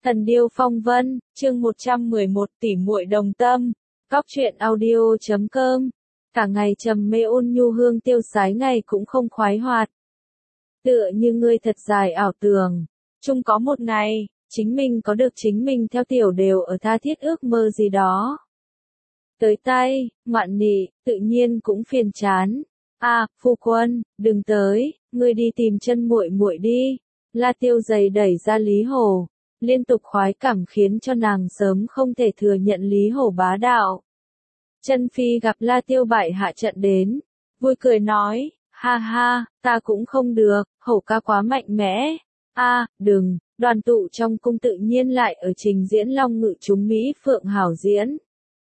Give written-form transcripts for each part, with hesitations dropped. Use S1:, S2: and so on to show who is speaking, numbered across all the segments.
S1: Thần điêu phong vân, chương 111 tỉ muội đồng tâm. Cóc truyện audio.com. Cả ngày trầm mê ôn nhu hương tiêu sái ngày cũng không khoái hoạt. Tựa như ngươi thật dài ảo tưởng. Chung có một ngày, chính mình có được chính mình theo tiểu đều ở tha thiết ước mơ gì đó. Tới tay, ngoạn nị, tự nhiên cũng phiền chán. Phu quân, đừng tới, ngươi đi tìm chân muội muội đi. La Tiêu giày đẩy ra Lý Hổ. Liên tục khoái cảm khiến cho nàng sớm không thể thừa nhận Lý Hổ bá đạo. Chân Phi gặp La Tiêu bại hạ trận đến, vui cười nói, ha ha, ta cũng không được, Hổ ca quá mạnh mẽ. Đừng, đoàn tụ trong cung tự nhiên lại ở trình diễn long ngự chúng Mỹ Phượng hảo diễn.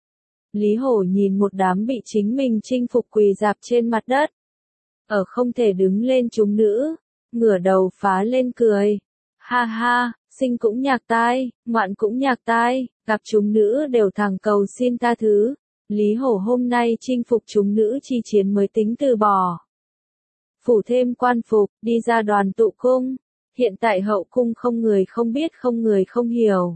S1: Lý Hổ nhìn một đám bị chính mình chinh phục quỳ dạp trên mặt đất. Ở không thể đứng lên chúng nữ, ngửa đầu phá lên cười. Ha ha, sinh cũng nhạc tai, ngoạn cũng nhạc tai, gặp chúng nữ đều thẳng cầu xin tha thứ. Lý Hổ hôm nay chinh phục chúng nữ chi chiến mới tính từ bỏ. Phủ thêm quan phục, đi ra đoàn tụ cung. Hiện tại hậu cung không người không biết không người không hiểu.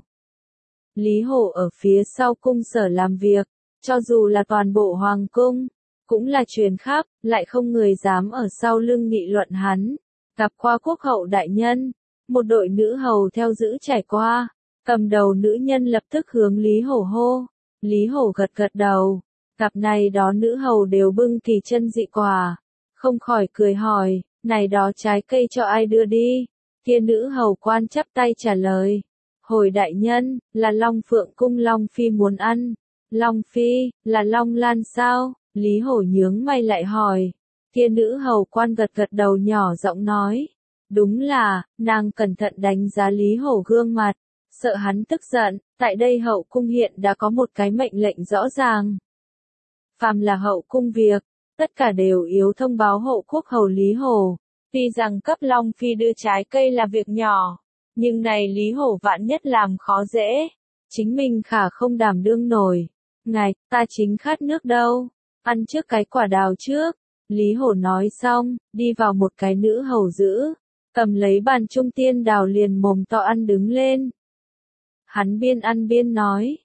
S1: Lý Hổ ở phía sau cung sở làm việc, cho dù là toàn bộ hoàng cung, cũng là truyền khắp, lại không người dám ở sau lưng nghị luận hắn. Gặp qua quốc hậu đại nhân, một đội nữ hầu theo giữ trải qua, cầm đầu nữ nhân lập tức hướng Lý Hổ hô. Lý Hổ gật gật đầu, gặp này đó nữ hầu đều bưng kỳ chân dị quả, không khỏi cười hỏi, này đó trái cây cho ai đưa đi? Kia nữ hầu quan chắp tay trả lời, hồi đại nhân, là Long Phượng cung Long Phi muốn ăn. Long Phi, là Long Lan sao? Lý Hổ nhướng mày lại hỏi. Kia nữ hầu quan gật gật đầu nhỏ giọng nói. Đúng là, nàng cẩn thận đánh giá Lý Hổ gương mặt, sợ hắn tức giận, tại đây hậu cung hiện đã có một cái mệnh lệnh rõ ràng. Phàm là hậu cung việc, tất cả đều yếu thông báo hộ quốc hầu Lý Hổ. Tuy rằng cấp Long Phi đưa trái cây là việc nhỏ, nhưng này Lý Hổ vạn nhất làm khó dễ, chính mình khả không đảm đương nổi. Ngài, ta chính khát nước đâu, ăn trước cái quả đào trước. Lý Hổ nói xong, đi vào một cái nữ hầu giữ, cầm lấy bàn trung tiên đào liền mồm to ăn đứng lên. Hắn biên ăn biên nói,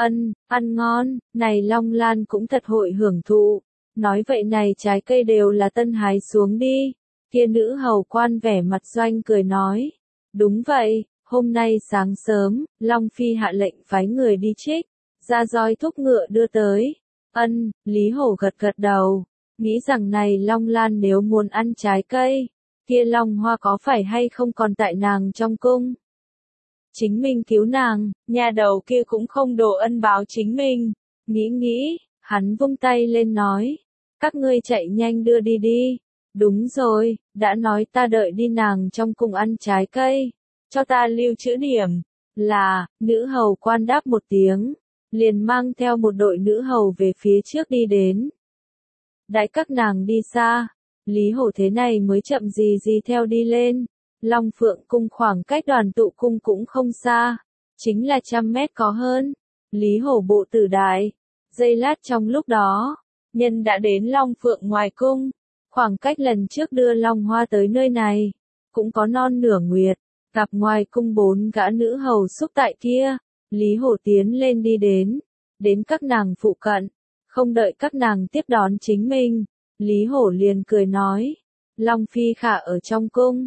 S1: ăn ngon, này Long Lan cũng thật hội hưởng thụ. Nói vậy này trái cây đều là tân hái xuống đi. Kia nữ hầu quan vẻ mặt doanh cười nói, đúng vậy, hôm nay sáng sớm, Long Phi hạ lệnh phái người đi trích, ra roi thúc ngựa đưa tới. Lý Hổ gật gật đầu, nghĩ rằng này Long Lan nếu muốn ăn trái cây, kia Long Hoa có phải hay không còn tại nàng trong cung. Chính mình cứu nàng, nhà đầu kia cũng không đổ ân báo chính mình. Nghĩ, hắn vung tay lên nói, các ngươi chạy nhanh đưa đi đi. Đúng rồi, đã nói ta đợi đi nàng trong cung ăn trái cây, cho ta lưu trữ điểm. Là, nữ hầu quan đáp một tiếng, liền mang theo một đội nữ hầu về phía trước đi đến. Đãi các nàng đi xa, Lý Hổ thế này mới chậm gì theo đi lên. Long Phượng cung khoảng cách đoàn tụ cung cũng không xa, chính là 100 mét có hơn. Lý Hổ bộ tử đại, giây lát trong lúc đó, nhân đã đến Long Phượng ngoài cung. Khoảng cách lần trước đưa Long Hoa tới nơi này, cũng có non nửa nguyệt, gặp ngoài cung 4 gã nữ hầu xúc tại kia. Lý Hổ tiến lên đi đến các nàng phụ cận, không đợi các nàng tiếp đón chính mình. Lý Hổ liền cười nói, Long Phi khả ở trong cung.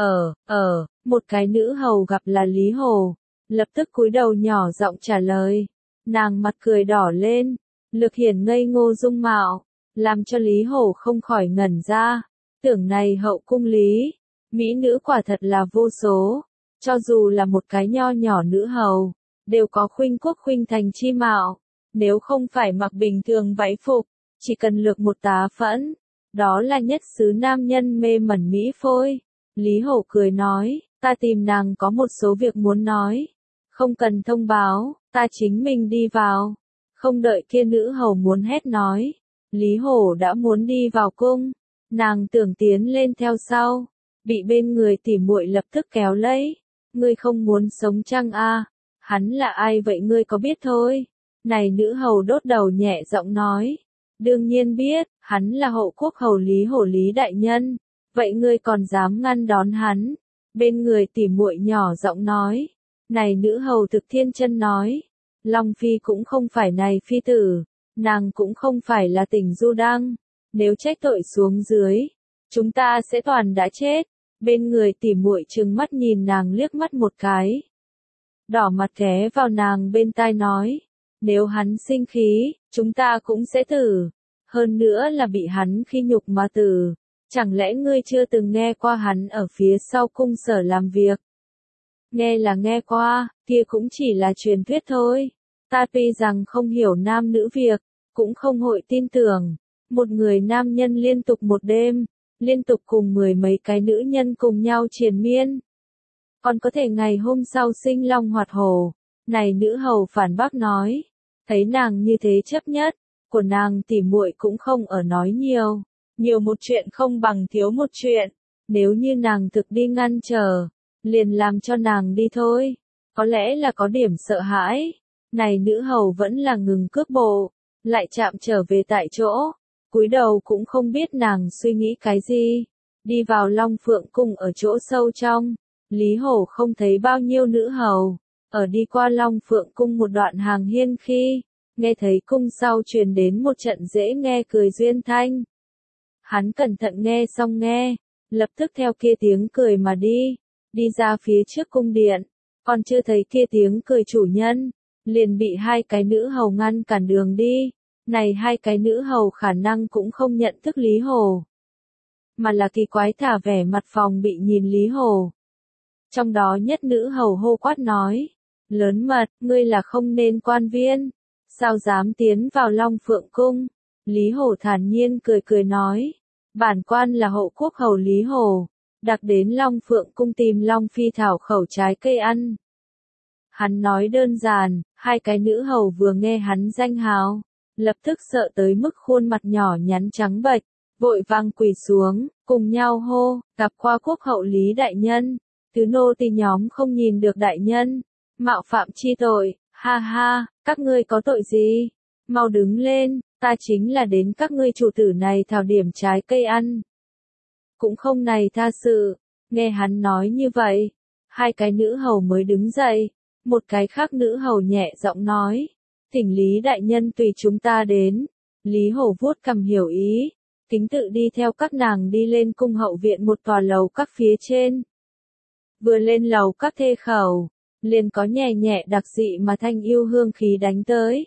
S1: Một cái nữ hầu gặp là Lý Hổ, lập tức cúi đầu nhỏ giọng trả lời. Nàng mặt cười đỏ lên, lực hiển ngây ngô dung mạo, làm cho Lý Hổ không khỏi ngẩn ra. Tưởng này hậu cung Lý, mỹ nữ quả thật là vô số, cho dù là một cái nho nhỏ nữ hầu, đều có khuynh quốc khuynh thành chi mạo. Nếu không phải mặc bình thường váy phục, chỉ cần lược một tá phẫn, đó là nhất xứ nam nhân mê mẩn mỹ phôi. Lý Hổ cười nói, ta tìm nàng có một số việc muốn nói, không cần thông báo, ta chính mình đi vào. Không đợi kia nữ hầu muốn hét nói, Lý Hổ đã muốn đi vào cung, nàng tưởng tiến lên theo sau, bị bên người tỉ muội lập tức kéo lấy. Ngươi không muốn sống chăng a? Hắn là ai vậy ngươi có biết thôi? Này nữ hầu đốt đầu nhẹ giọng nói, đương nhiên biết, hắn là hậu quốc hầu Lý Hổ Lý đại nhân. Vậy ngươi còn dám ngăn đón hắn? Bên người tỉ muội nhỏ giọng nói, Này nữ hầu thực thiên chân nói, Long Phi cũng không phải này phi tử, nàng cũng không phải là Tỉnh Du Đăng, nếu trách tội xuống dưới, chúng ta sẽ toàn đã chết. Bên người tỉ muội trừng mắt nhìn nàng liếc mắt một cái. Đỏ mặt ghé vào nàng bên tai nói, nếu hắn sinh khí, chúng ta cũng sẽ tử. Hơn nữa là bị hắn khi nhục mà tử. Chẳng lẽ ngươi chưa từng nghe qua hắn ở phía sau cung sở làm việc? Nghe là nghe qua, kia cũng chỉ là truyền thuyết thôi. Ta tuy rằng không hiểu nam nữ việc, cũng không hội tin tưởng. Một người nam nhân liên tục một đêm, liên tục cùng 10 mấy cái nữ nhân cùng nhau triền miên. Còn có thể ngày hôm sau sinh long hoạt hổ. Này nữ hầu phản bác nói, thấy nàng như thế chấp nhất, của nàng tỉ muội cũng không ở nói nhiều. Nhiều một chuyện không bằng thiếu một chuyện, nếu như nàng thực đi ngăn trở, liền làm cho nàng đi thôi. Có lẽ là có điểm sợ hãi. Này nữ hầu vẫn là ngừng cước bộ, lại chạm trở về tại chỗ, cúi đầu cũng không biết nàng suy nghĩ cái gì. Đi vào Long Phượng cung ở chỗ sâu trong, Lý Hổ không thấy bao nhiêu nữ hầu. Ở đi qua Long Phượng cung một đoạn hàng hiên khi, nghe thấy cung sau truyền đến một trận dễ nghe cười duyên thanh. Hắn cẩn thận nghe xong nghe, lập tức theo kia tiếng cười mà đi ra phía trước cung điện, còn chưa thấy kia tiếng cười chủ nhân, liền bị hai cái nữ hầu ngăn cản đường đi. Này hai cái nữ hầu khả năng cũng không nhận thức Lý Hổ, mà là kỳ quái thả vẻ mặt phòng bị nhìn Lý Hổ. Trong đó nhất nữ hầu hô quát nói, lớn mật, ngươi là không nên quan viên, sao dám tiến vào Long Phượng cung? Lý Hổ thản nhiên cười cười nói, bản quan là hộ quốc hầu Lý Hổ, đặc đến Long Phượng cung tìm Long Phi thảo khẩu trái cây ăn. Hắn nói đơn giản, hai cái nữ hầu vừa nghe hắn danh hào, lập tức sợ tới mức khuôn mặt nhỏ nhắn trắng bệch, vội vàng quỳ xuống, cùng nhau hô, gặp qua quốc hậu Lý đại nhân, tứ nô tỳ nhóm không nhìn được đại nhân, mạo phạm chi tội, ha ha, các ngươi có tội gì? Mau đứng lên, ta chính là đến các ngươi chủ tử này thảo điểm trái cây ăn. Cũng không này tha sự, nghe hắn nói như vậy, hai cái nữ hầu mới đứng dậy, một cái khác nữ hầu nhẹ giọng nói, thỉnh Lý đại nhân tùy chúng ta đến. Lý Hổ vuốt cằm hiểu ý, kính tự đi theo các nàng đi lên cung hậu viện một tòa lầu các phía trên. Vừa lên lầu các thê khẩu, liền có nhẹ nhẹ đặc dị mà thanh yêu hương khí đánh tới.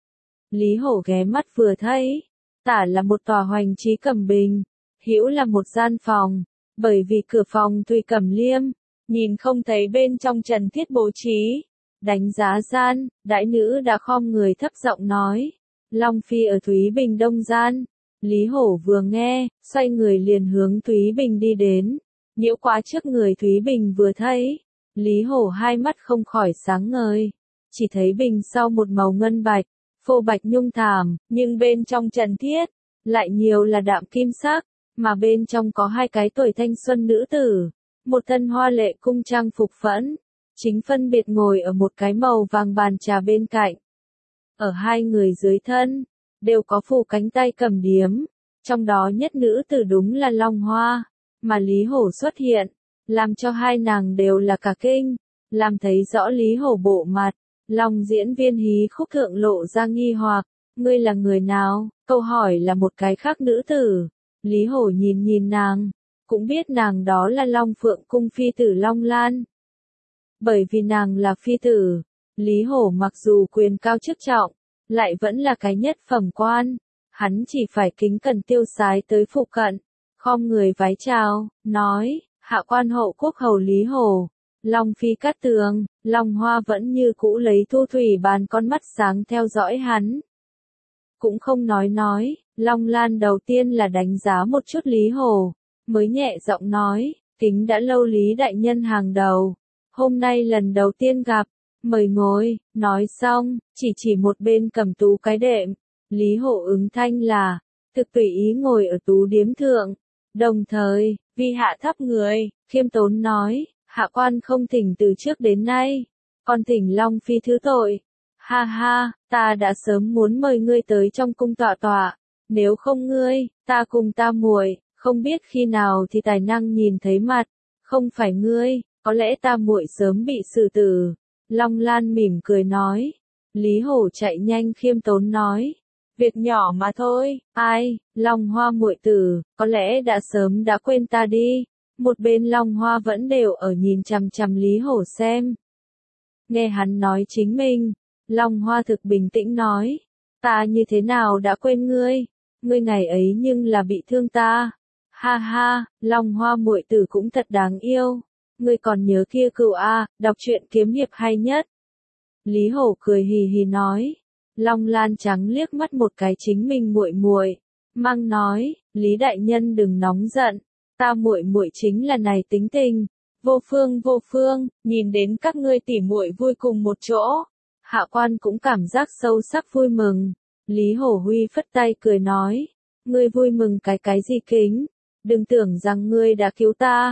S1: Lý Hổ ghé mắt vừa thấy, tả là một tòa hoành trí cẩm bình, hữu là một gian phòng, bởi vì cửa phòng tuy cẩm liêm, nhìn không thấy bên trong trần thiết bố trí. Đánh giá gian, đại nữ đã khom người thấp giọng nói, Long Phi ở Thúy Bình Đông gian. Lý Hổ vừa nghe, xoay người liền hướng Thúy Bình đi đến, nhiễu quá trước người Thúy Bình vừa thấy, Lý Hổ hai mắt không khỏi sáng ngời, chỉ thấy bình sau một màu ngân bạch, phô bạch nhung thảm, nhưng bên trong trần thiết, lại nhiều là đạm kim sắc, mà bên trong có hai cái tuổi thanh xuân nữ tử, một thân hoa lệ cung trang phục phẫn, chính phân biệt ngồi ở một cái màu vàng bàn trà bên cạnh. Ở hai người dưới thân, đều có phủ cánh tay cầm điếm, trong đó nhất nữ tử đúng là Long Hoa, mà Lý Hổ xuất hiện, làm cho hai nàng đều là cả kinh, làm thấy rõ Lý Hổ bộ mặt, Long diễn viên hí khúc thượng lộ ra nghi hoặc, ngươi là người nào? Câu hỏi là một cái khác nữ tử, Lý Hổ nhìn nhìn nàng, cũng biết nàng đó là Long Phượng cung phi tử Long Lan. Bởi vì nàng là phi tử, Lý Hổ mặc dù quyền cao chức trọng, lại vẫn là cái nhất phẩm quan, hắn chỉ phải kính cẩn tiêu sái tới phụ cận, khom người vái chào, nói, hạ quan hậu quốc hầu Lý Hổ, Long Phi cát tường. Long Hoa vẫn như cũ lấy thu thủy bàn con mắt sáng theo dõi hắn. Cũng không nói, Long Lan đầu tiên là đánh giá một chút Lý Hổ, mới nhẹ giọng nói, kính đã lâu Lý đại nhân hàng đầu, hôm nay lần đầu tiên gặp, mời ngồi. Nói xong, chỉ một bên cầm tú cái đệm, Lý Hổ ứng thanh là, thực tùy ý ngồi ở tú điếm thượng, đồng thời, vi hạ thấp người, khiêm tốn nói, hạ quan không thỉnh từ trước đến nay, còn thỉnh Long Phi thứ tội. Ha ha, ta đã sớm muốn mời ngươi tới trong cung tọa tọa, nếu không ngươi, ta cùng ta muội, không biết khi nào thì tài năng nhìn thấy mặt, không phải ngươi, có lẽ ta muội sớm bị xử tử, Long Lan mỉm cười nói. Lý Hổ chạy nhanh khiêm tốn nói. Việc nhỏ mà thôi, ai, Long Hoa muội tử, có lẽ đã sớm đã quên ta đi. Một bên Long Hoa vẫn đều ở nhìn chằm chằm Lý Hổ xem. Nghe hắn nói chính mình, Long Hoa thực bình tĩnh nói. Ta như thế nào đã quên ngươi? Ngươi ngày ấy nhưng là bị thương ta. Ha ha, Long Hoa muội tử cũng thật đáng yêu. Ngươi còn nhớ kia cừu a, đọc truyện kiếm hiệp hay nhất. Lý Hổ cười hì hì nói. Long Lan trắng liếc mắt một cái chính mình muội muội, mang nói, Lý đại nhân đừng nóng giận, ta muội muội chính là này tính tình. Vô phương, nhìn đến các ngươi tỉ muội vui cùng một chỗ, hạ quan cũng cảm giác sâu sắc vui mừng. Lý Hổ Huy phất tay cười nói, ngươi vui mừng cái gì kính, đừng tưởng rằng ngươi đã cứu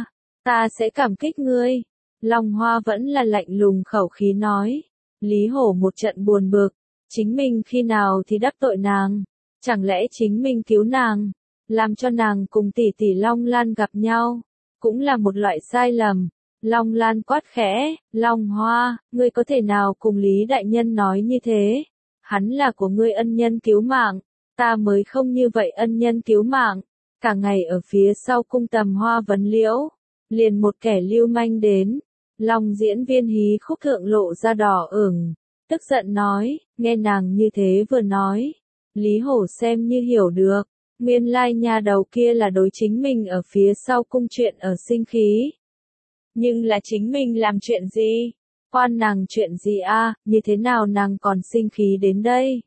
S1: ta sẽ cảm kích ngươi. Long Hoa vẫn là lạnh lùng khẩu khí nói. Lý Hổ một trận buồn bực, chính mình khi nào thì đắc tội nàng, chẳng lẽ chính mình cứu nàng, làm cho nàng cùng tỷ tỷ Long Lan gặp nhau, cũng là một loại sai lầm. Long Lan quát khẽ, Long Hoa, ngươi có thể nào cùng Lý đại nhân nói như thế? Hắn là của ngươi ân nhân cứu mạng, ta mới không như vậy ân nhân cứu mạng. Cả ngày ở phía sau cung tầm hoa vấn liễu, liền một kẻ lưu manh đến. Long diễn viên hí khúc thượng lộ ra đỏ ửng, tức giận nói, nghe nàng như thế vừa nói. Lý Hổ xem như hiểu được, nguyên lai nhà đầu kia là đối chính mình ở phía sau cung chuyện ở sinh khí. Nhưng là chính mình làm chuyện gì? Quan nàng chuyện gì a? Như thế nào nàng còn sinh khí đến đây?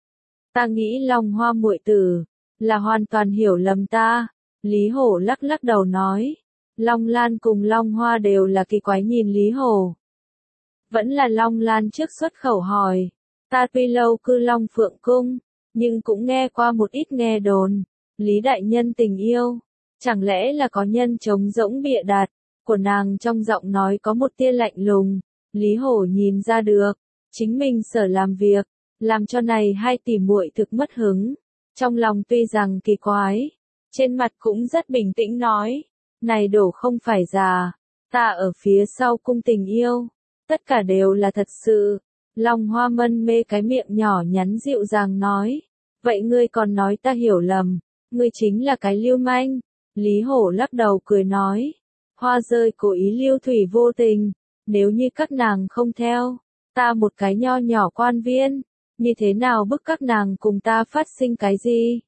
S1: Ta nghĩ Long Hoa muội tử là hoàn toàn hiểu lầm ta. Lý Hổ lắc lắc đầu nói. Long Lan cùng Long Hoa đều là kỳ quái nhìn Lý Hổ. Vẫn là Long Lan trước xuất khẩu hỏi. Ta tuy lâu cư Long Phượng Cung, nhưng cũng nghe qua một ít nghe đồn. Lý đại nhân tình yêu, chẳng lẽ là có nhân trống rỗng bịa đặt, của nàng trong giọng nói có một tia lạnh lùng. Lý Hổ nhìn ra được, chính mình sở làm việc, làm cho này hai tỷ muội thực mất hứng. Trong lòng tuy rằng kỳ quái, trên mặt cũng rất bình tĩnh nói. Này đổ không phải già, ta ở phía sau cung tình yêu, tất cả đều là thật sự. Long Hoa mân mê cái miệng nhỏ nhắn dịu dàng nói, vậy ngươi còn nói ta hiểu lầm, ngươi chính là cái lưu manh. Lý Hổ lắc đầu cười nói, hoa rơi cố ý lưu thủy vô tình, nếu như các nàng không theo, ta một cái nho nhỏ quan viên, như thế nào bức các nàng cùng ta phát sinh cái gì?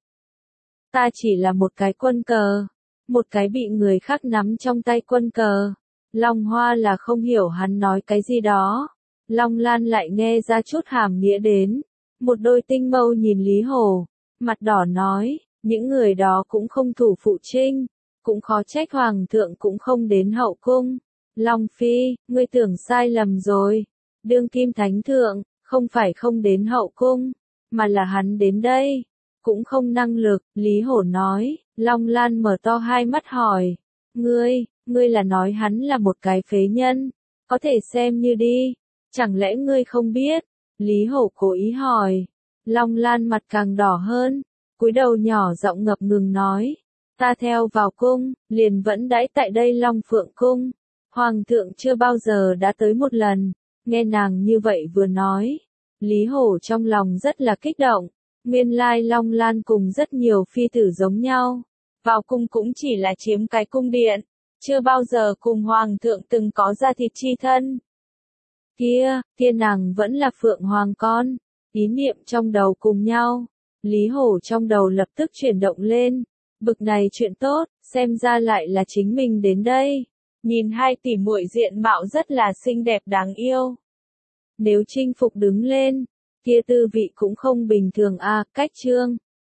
S1: Ta chỉ là một cái quân cờ. Một cái bị người khác nắm trong tay quân cờ. Long Hoa là không hiểu hắn nói cái gì đó. Long Lan lại nghe ra chút hàm nghĩa đến. Một đôi tinh mâu nhìn Lý Hổ, mặt đỏ nói, những người đó cũng không thủ phụ trinh, cũng khó trách hoàng thượng cũng không đến hậu cung. Long Phi, ngươi tưởng sai lầm rồi. Đương kim thánh thượng, không phải không đến hậu cung, mà là hắn đến đây, cũng không năng lực. Lý Hổ nói. Long Lan mở to hai mắt hỏi, ngươi là nói hắn là một cái phế nhân, có thể xem như đi, chẳng lẽ ngươi không biết? Lý Hổ cố ý hỏi. Long Lan mặt càng đỏ hơn, cúi đầu nhỏ giọng ngập ngừng nói, ta theo vào cung, liền vẫn đãi tại đây Long Phượng Cung, hoàng thượng chưa bao giờ đã tới một lần. Nghe nàng như vậy vừa nói, Lý Hổ trong lòng rất là kích động. Nguyên lai Long Lan cùng rất nhiều phi tử giống nhau, vào cung cũng chỉ là chiếm cái cung điện, chưa bao giờ cùng hoàng thượng từng có ra thịt chi thân. Kia nàng vẫn là Phượng Hoàng con, ý niệm trong đầu cùng nhau. Lý Hổ trong đầu lập tức chuyển động lên, bực này chuyện tốt, xem ra lại là chính mình đến đây. Nhìn hai tỷ muội diện mạo rất là xinh đẹp đáng yêu. Nếu chinh phục đứng lên, kia tư vị cũng không bình thường a. Cách chương